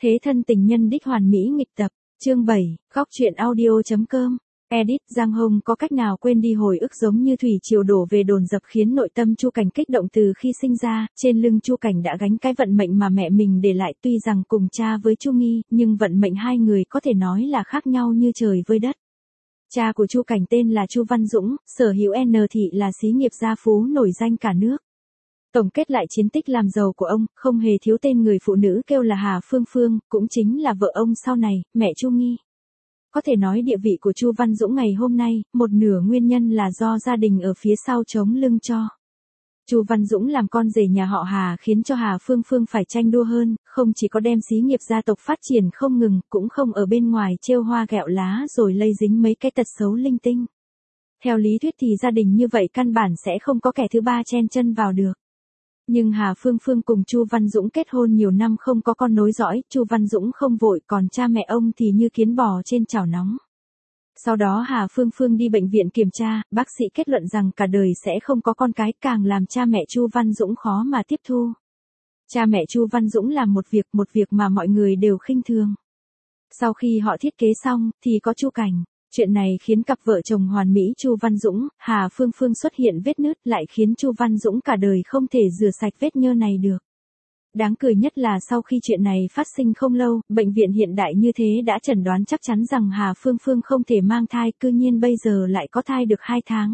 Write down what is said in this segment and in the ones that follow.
Thế thân tình nhân đích hoàn mỹ nghịch tập, chương 7, góc truyện audio.com. Edit Giang Hồng có cách nào quên đi hồi ức giống như thủy triều đổ về dồn dập khiến nội tâm Chu Cảnh kích động từ khi sinh ra, trên lưng Chu Cảnh đã gánh cái vận mệnh mà mẹ mình để lại tuy rằng cùng cha với Chu Nghi, nhưng vận mệnh hai người có thể nói là khác nhau như trời với đất. Cha của Chu Cảnh tên là Chu Văn Dũng, sở hữu N thị là xí nghiệp gia phú nổi danh cả nước. Tổng kết lại chiến tích làm giàu của ông, không hề thiếu tên người phụ nữ kêu là Hà Phương Phương, cũng chính là vợ ông sau này, mẹ Chu Nghi. Có thể nói địa vị của Chu Văn Dũng ngày hôm nay, một nửa nguyên nhân là do gia đình ở phía sau chống lưng cho. Chu Văn Dũng làm con rể nhà họ Hà khiến cho Hà Phương Phương phải tranh đua hơn, không chỉ có đem xí nghiệp gia tộc phát triển không ngừng, cũng không ở bên ngoài trêu hoa ghẹo lá rồi lây dính mấy cái tật xấu linh tinh. Theo lý thuyết thì gia đình như vậy căn bản sẽ không có kẻ thứ ba chen chân vào được. Nhưng Hà Phương Phương cùng Chu Văn Dũng kết hôn nhiều năm không có con nối dõi, Chu Văn Dũng không vội, còn cha mẹ ông thì như kiến bò trên chảo nóng. Sau đó Hà Phương Phương đi bệnh viện kiểm tra, bác sĩ kết luận rằng cả đời sẽ không có con cái, càng làm cha mẹ Chu Văn Dũng khó mà tiếp thu. Cha mẹ Chu Văn Dũng làm một việc mà mọi người đều khinh thường. Sau khi họ thiết kế xong, thì có Chu Cảnh. Chuyện này khiến cặp vợ chồng hoàn mỹ Chu Văn Dũng, Hà Phương Phương xuất hiện vết nứt, lại khiến Chu Văn Dũng cả đời không thể rửa sạch vết nhơ này được. Đáng cười nhất là sau khi chuyện này phát sinh không lâu, bệnh viện hiện đại như thế đã chẩn đoán chắc chắn rằng Hà Phương Phương không thể mang thai, cư nhiên bây giờ lại có thai được 2 tháng.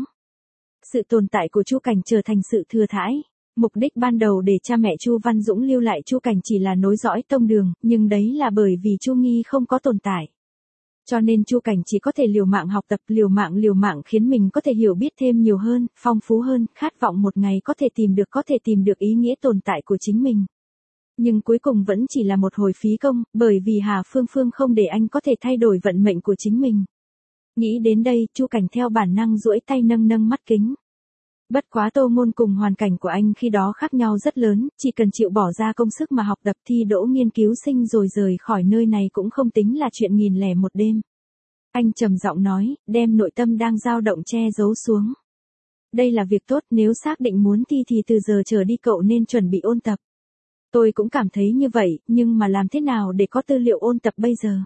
Sự tồn tại của Chu Cảnh trở thành sự thừa thãi. Mục đích ban đầu để cha mẹ Chu Văn Dũng lưu lại Chu Cảnh chỉ là nối dõi tông đường, nhưng đấy là bởi vì Chu Nghi không có tồn tại. Cho nên Chu Cảnh chỉ có thể liều mạng học tập, liều mạng khiến mình có thể hiểu biết thêm nhiều hơn, phong phú hơn, khát vọng một ngày có thể tìm được ý nghĩa tồn tại của chính mình. Nhưng cuối cùng vẫn chỉ là một hồi phí công, bởi vì Hà Phương Phương không để anh có thể thay đổi vận mệnh của chính mình. Nghĩ đến đây, Chu Cảnh theo bản năng duỗi tay nâng mắt kính. Bất quá Tô Ngôn cùng hoàn cảnh của anh khi đó khác nhau rất lớn, chỉ cần chịu bỏ ra công sức mà học tập thi đỗ nghiên cứu sinh rồi rời khỏi nơi này cũng không tính là chuyện 1001 đêm. Anh trầm giọng nói, đem nội tâm đang dao động che giấu xuống. Đây là việc tốt, nếu xác định muốn thi thì từ giờ trở đi cậu nên chuẩn bị ôn tập. Tôi cũng cảm thấy như vậy, nhưng mà làm thế nào để có tư liệu ôn tập bây giờ?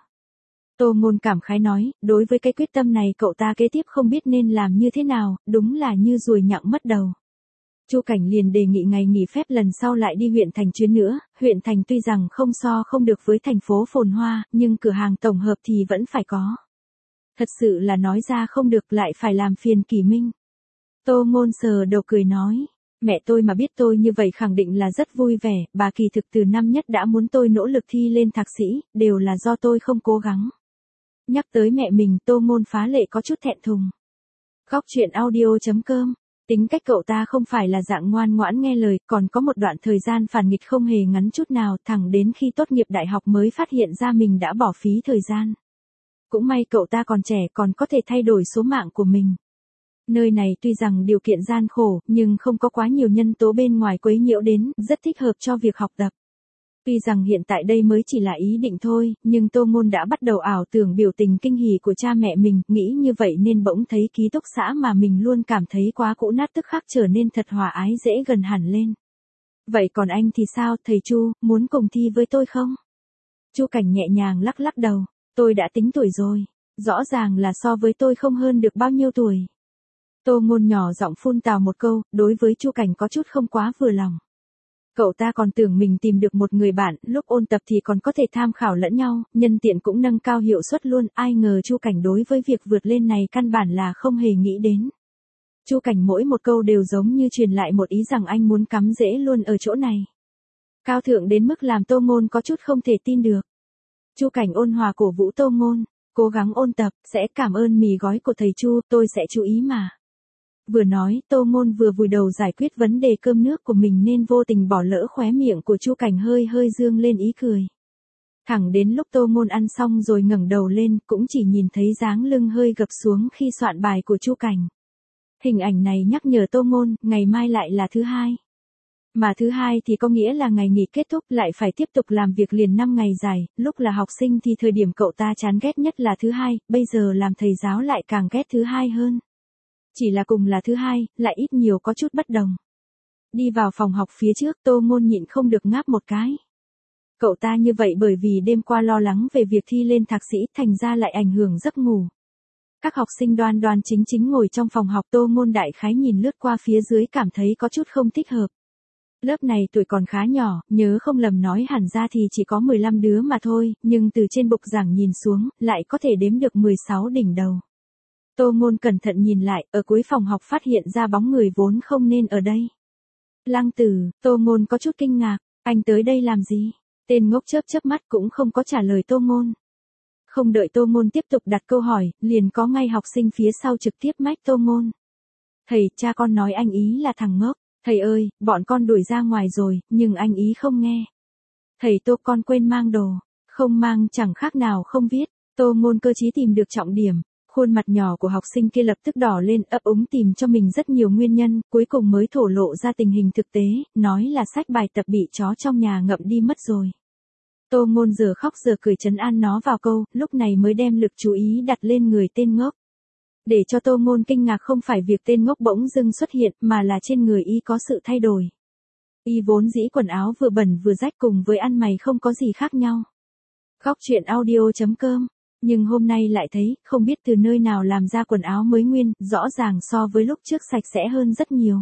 Tô Ngôn cảm khái nói, đối với cái quyết tâm này cậu ta kế tiếp không biết nên làm như thế nào, đúng là như ruồi nhặng mất đầu. Chu Cảnh liền đề nghị ngày nghỉ phép lần sau lại đi huyện thành chuyến nữa, huyện thành tuy rằng không được với thành phố phồn hoa, nhưng cửa hàng tổng hợp thì vẫn phải có. Thật sự là nói ra không được lại phải làm phiền Kỳ Minh. Tô Ngôn sờ đầu cười nói, mẹ tôi mà biết tôi như vậy khẳng định là rất vui vẻ, bà kỳ thực từ năm nhất đã muốn tôi nỗ lực thi lên thạc sĩ, đều là do tôi không cố gắng. Nhắc tới mẹ mình, Tô Ngôn phá lệ có chút thẹn thùng. Góc truyện audio.com. Tính cách cậu ta không phải là dạng ngoan ngoãn nghe lời, còn có một đoạn thời gian phản nghịch không hề ngắn chút nào, thẳng đến khi tốt nghiệp đại học mới phát hiện ra mình đã bỏ phí thời gian. Cũng may cậu ta còn trẻ, còn có thể thay đổi số mạng của mình. Nơi này tuy rằng điều kiện gian khổ, nhưng không có quá nhiều nhân tố bên ngoài quấy nhiễu đến, rất thích hợp cho việc học tập. Tuy rằng hiện tại đây mới chỉ là ý định thôi, nhưng Tô Ngôn đã bắt đầu ảo tưởng biểu tình kinh hỉ của cha mẹ mình, nghĩ như vậy nên bỗng thấy ký túc xá mà mình luôn cảm thấy quá cũ nát tức khắc trở nên thật hòa ái dễ gần hẳn lên. Vậy còn anh thì sao, thầy Chu, muốn cùng thi với tôi không? Chu Cảnh nhẹ nhàng lắc đầu, tôi đã tính tuổi rồi, rõ ràng là so với tôi không hơn được bao nhiêu tuổi. Tô Ngôn nhỏ giọng phun tào một câu, đối với Chu Cảnh có chút không quá vừa lòng. Cậu ta còn tưởng mình tìm được một người bạn, lúc ôn tập thì còn có thể tham khảo lẫn nhau, nhân tiện cũng nâng cao hiệu suất luôn, ai ngờ Chu Cảnh đối với việc vượt lên này căn bản là không hề nghĩ đến. Chu Cảnh mỗi một câu đều giống như truyền lại một ý rằng anh muốn cắm rễ luôn ở chỗ này. Cao thượng đến mức làm Tô Ngôn có chút không thể tin được. Chu Cảnh ôn hòa cổ vũ Tô Ngôn, cố gắng ôn tập, sẽ cảm ơn mì gói của thầy Chu, tôi sẽ chú ý mà. Vừa nói, Tô Ngôn vừa vùi đầu giải quyết vấn đề cơm nước của mình nên vô tình bỏ lỡ khóe miệng của Chu Cảnh hơi dương lên ý cười. Thẳng đến lúc Tô Ngôn ăn xong rồi ngẩng đầu lên, cũng chỉ nhìn thấy dáng lưng hơi gập xuống khi soạn bài của Chu Cảnh. Hình ảnh này nhắc nhở Tô Ngôn, ngày mai lại là thứ hai. Mà thứ hai thì có nghĩa là ngày nghỉ kết thúc, lại phải tiếp tục làm việc liền 5 ngày dài, lúc là học sinh thì thời điểm cậu ta chán ghét nhất là thứ hai, bây giờ làm thầy giáo lại càng ghét thứ hai hơn. Chỉ là cùng là thứ hai, lại ít nhiều có chút bất đồng. Đi vào phòng học phía trước, Tô Ngôn nhịn không được ngáp một cái. Cậu ta như vậy bởi vì đêm qua lo lắng về việc thi lên thạc sĩ thành ra lại ảnh hưởng giấc ngủ. Các học sinh đoan đoan chính chính ngồi trong phòng học, Tô Ngôn đại khái nhìn lướt qua phía dưới cảm thấy có chút không thích hợp. Lớp này tuổi còn khá nhỏ, nhớ không lầm nói hẳn ra thì chỉ có 15 đứa mà thôi, nhưng từ trên bục giảng nhìn xuống, lại có thể đếm được 16 đỉnh đầu. Tô Ngôn cẩn thận nhìn lại, ở cuối phòng học phát hiện ra bóng người vốn không nên ở đây. Lăng Tử, Tô Ngôn có chút kinh ngạc, anh tới đây làm gì? Tên ngốc chớp chớp mắt cũng không có trả lời Tô Ngôn. Không đợi Tô Ngôn tiếp tục đặt câu hỏi, liền có ngay học sinh phía sau trực tiếp mách Tô Ngôn. Thầy, cha con nói anh ý là thằng ngốc. Thầy ơi, bọn con đuổi ra ngoài rồi, nhưng anh ý không nghe. Thầy Tô, con quên mang đồ. Không mang chẳng khác nào không viết. Tô Ngôn cơ trí tìm được trọng điểm. Khuôn mặt nhỏ của học sinh kia lập tức đỏ lên, ấp úng tìm cho mình rất nhiều nguyên nhân, cuối cùng mới thổ lộ ra tình hình thực tế, nói là sách bài tập bị chó trong nhà ngậm đi mất rồi. Tô Ngôn giờ khóc giờ cười trấn an nó vào câu, lúc này mới đem lực chú ý đặt lên người tên ngốc. Để cho Tô Ngôn kinh ngạc không phải việc tên ngốc bỗng dưng xuất hiện, mà là trên người y có sự thay đổi. Y vốn dĩ quần áo vừa bẩn vừa rách cùng với ăn mày không có gì khác nhau. Góc truyện audio.com. Nhưng hôm nay lại thấy, không biết từ nơi nào làm ra quần áo mới nguyên, rõ ràng so với lúc trước sạch sẽ hơn rất nhiều.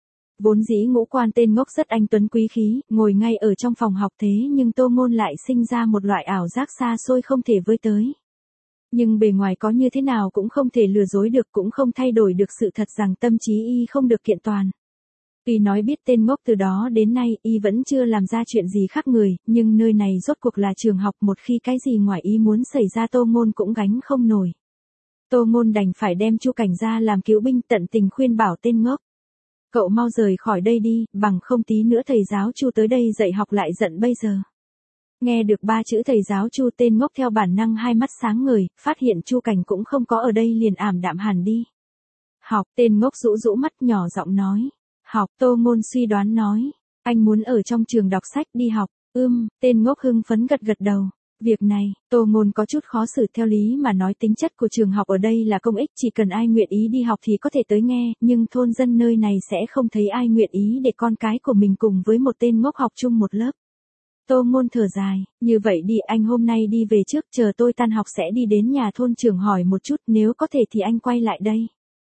Vốn dĩ ngũ quan tên ngốc rất anh tuấn quý khí, ngồi ngay ở trong phòng học thế nhưng Tô Ngôn lại sinh ra một loại ảo giác xa xôi không thể với tới. Nhưng bề ngoài có như thế nào cũng không thể lừa dối được, cũng không thay đổi được sự thật rằng tâm trí y không được kiện toàn. Tuy nói biết tên ngốc từ đó đến nay y vẫn chưa làm ra chuyện gì khác người, nhưng nơi này rốt cuộc là trường học, một khi cái gì ngoài ý muốn xảy ra Tô Ngôn cũng gánh không nổi. Tô Ngôn đành phải đem Chu Cảnh ra làm cứu binh, tận tình khuyên bảo tên ngốc. Cậu mau rời khỏi đây đi, bằng không tí nữa thầy giáo Chu tới đây dạy học lại giận bây giờ. Nghe được 3 chữ thầy giáo Chu, tên ngốc theo bản năng hai mắt sáng ngời, phát hiện Chu Cảnh cũng không có ở đây liền ảm đạm hẳn đi. Học, tên ngốc rũ rũ mắt nhỏ giọng nói. Học, Tô Ngôn suy đoán nói. Anh muốn ở trong trường đọc sách đi học, tên ngốc hưng phấn gật gật đầu. Việc này, Tô Ngôn có chút khó xử, theo lý mà nói tính chất của trường học ở đây là công ích, chỉ cần ai nguyện ý đi học thì có thể tới nghe, nhưng thôn dân nơi này sẽ không thấy ai nguyện ý để con cái của mình cùng với một tên ngốc học chung một lớp. Tô Ngôn thở dài, như vậy đi, anh hôm nay đi về trước, chờ tôi tan học sẽ đi đến nhà thôn trưởng hỏi một chút, nếu có thể thì anh quay lại đây.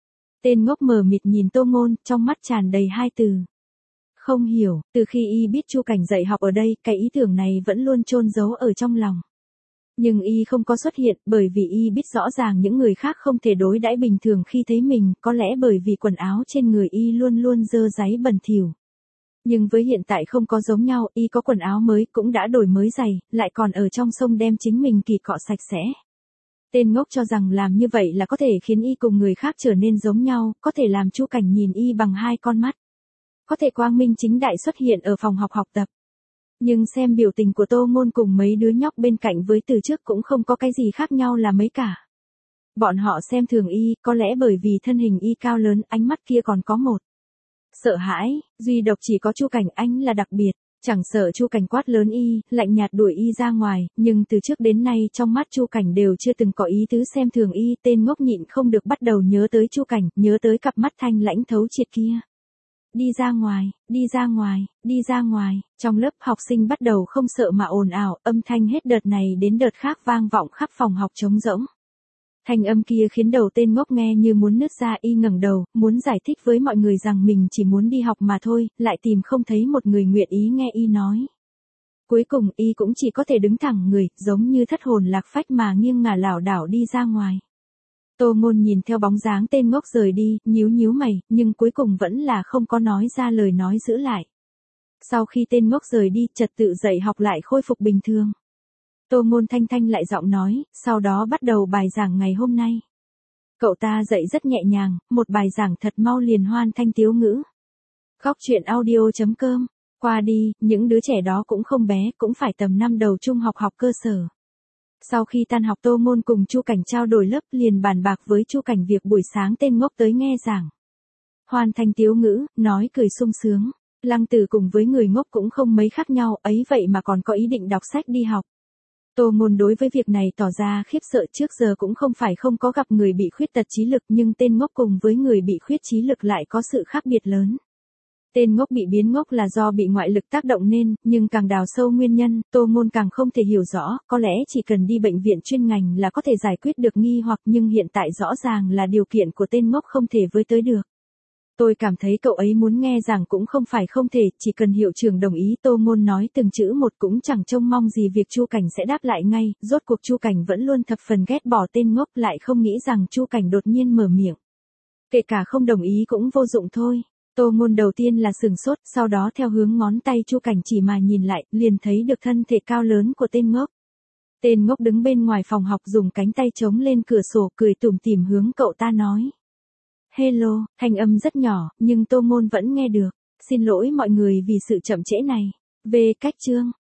Tên ngốc mờ mịt nhìn Tô Ngôn, trong mắt tràn đầy hai từ. Không hiểu, từ khi y biết Chu Cảnh dạy học ở đây, cái ý tưởng này vẫn luôn chôn giấu ở trong lòng. Nhưng y không có xuất hiện, bởi vì y biết rõ ràng những người khác không thể đối đãi bình thường khi thấy mình, có lẽ bởi vì quần áo trên người y luôn luôn dơ dáy bẩn thỉu. Nhưng với hiện tại không có giống nhau, y có quần áo mới, cũng đã đổi mới giày, lại còn ở trong sông đem chính mình kỳ cọ sạch sẽ. Tên ngốc cho rằng làm như vậy là có thể khiến y cùng người khác trở nên giống nhau, có thể làm Chu Cảnh nhìn y bằng hai con mắt. Có thể quang minh chính đại xuất hiện ở phòng học học tập. Nhưng xem biểu tình của Tô Ngôn cùng mấy đứa nhóc bên cạnh với từ trước cũng không có cái gì khác nhau là mấy cả. Bọn họ xem thường y, có lẽ bởi vì thân hình y cao lớn, ánh mắt kia còn có một sợ hãi, duy độc chỉ có Chu Cảnh anh là đặc biệt, chẳng sợ Chu Cảnh quát lớn y, lạnh nhạt đuổi y ra ngoài, nhưng từ trước đến nay trong mắt Chu Cảnh đều chưa từng có ý tứ xem thường y, tên ngốc nhịn không được bắt đầu nhớ tới Chu Cảnh, nhớ tới cặp mắt thanh lãnh thấu triệt kia. Đi ra ngoài, đi ra ngoài, đi ra ngoài, trong lớp học sinh bắt đầu không sợ mà ồn ào, âm thanh hết đợt này đến đợt khác vang vọng khắp phòng học trống rỗng. Thanh âm kia khiến đầu tên ngốc nghe như muốn nứt ra, y ngẩng đầu, muốn giải thích với mọi người rằng mình chỉ muốn đi học mà thôi, lại tìm không thấy một người nguyện ý nghe y nói. Cuối cùng y cũng chỉ có thể đứng thẳng người, giống như thất hồn lạc phách mà nghiêng ngả lảo đảo đi ra ngoài. Tô Ngôn nhìn theo bóng dáng tên ngốc rời đi, nhíu nhíu mày, nhưng cuối cùng vẫn là không có nói ra lời nói giữ lại. Sau khi tên ngốc rời đi, trật tự dạy học lại khôi phục bình thường. Tô Ngôn thanh thanh lại giọng nói, sau đó bắt đầu bài giảng ngày hôm nay. Cậu ta dạy rất nhẹ nhàng, một bài giảng thật mau liền hoàn thành tiếu ngữ. Góc truyện audio.com, qua đi, những đứa trẻ đó cũng không bé, cũng phải tầm năm đầu trung học học cơ sở. Sau khi tan học Tô Ngôn cùng Chu Cảnh trao đổi lớp, liền bàn bạc với Chu Cảnh việc buổi sáng tên ngốc tới nghe giảng. Hoàn thành tiếu ngữ, nói cười sung sướng. Lăng Tử cùng với người ngốc cũng không mấy khác nhau, ấy vậy mà còn có ý định đọc sách đi học. Tô Ngôn đối với việc này tỏ ra khiếp sợ, trước giờ cũng không phải không có gặp người bị khuyết tật trí lực, nhưng tên ngốc cùng với người bị khuyết trí lực lại có sự khác biệt lớn. Tên ngốc bị biến ngốc là do bị ngoại lực tác động nên, nhưng càng đào sâu nguyên nhân, Tô Ngôn càng không thể hiểu rõ, có lẽ chỉ cần đi bệnh viện chuyên ngành là có thể giải quyết được nghi hoặc, nhưng hiện tại rõ ràng là điều kiện của tên ngốc không thể với tới được. Tôi cảm thấy cậu ấy muốn nghe rằng cũng không phải không thể, chỉ cần hiệu trưởng đồng ý. Tô Ngôn nói từng chữ một, cũng chẳng trông mong gì việc Chu Cảnh sẽ đáp lại ngay, rốt cuộc Chu Cảnh vẫn luôn thập phần ghét bỏ tên ngốc, lại không nghĩ rằng Chu Cảnh đột nhiên mở miệng. Kể cả không đồng ý cũng vô dụng thôi. Tô Ngôn đầu tiên là sừng sốt, sau đó theo hướng ngón tay Chu Cảnh chỉ mà nhìn lại, liền thấy được thân thể cao lớn của tên ngốc. Tên ngốc đứng bên ngoài phòng học dùng cánh tay chống lên cửa sổ, cười tủm tỉm hướng cậu ta nói. Hello, thanh âm rất nhỏ, nhưng Tô Ngôn vẫn nghe được. Xin lỗi mọi người vì sự chậm trễ này. Về cách chương.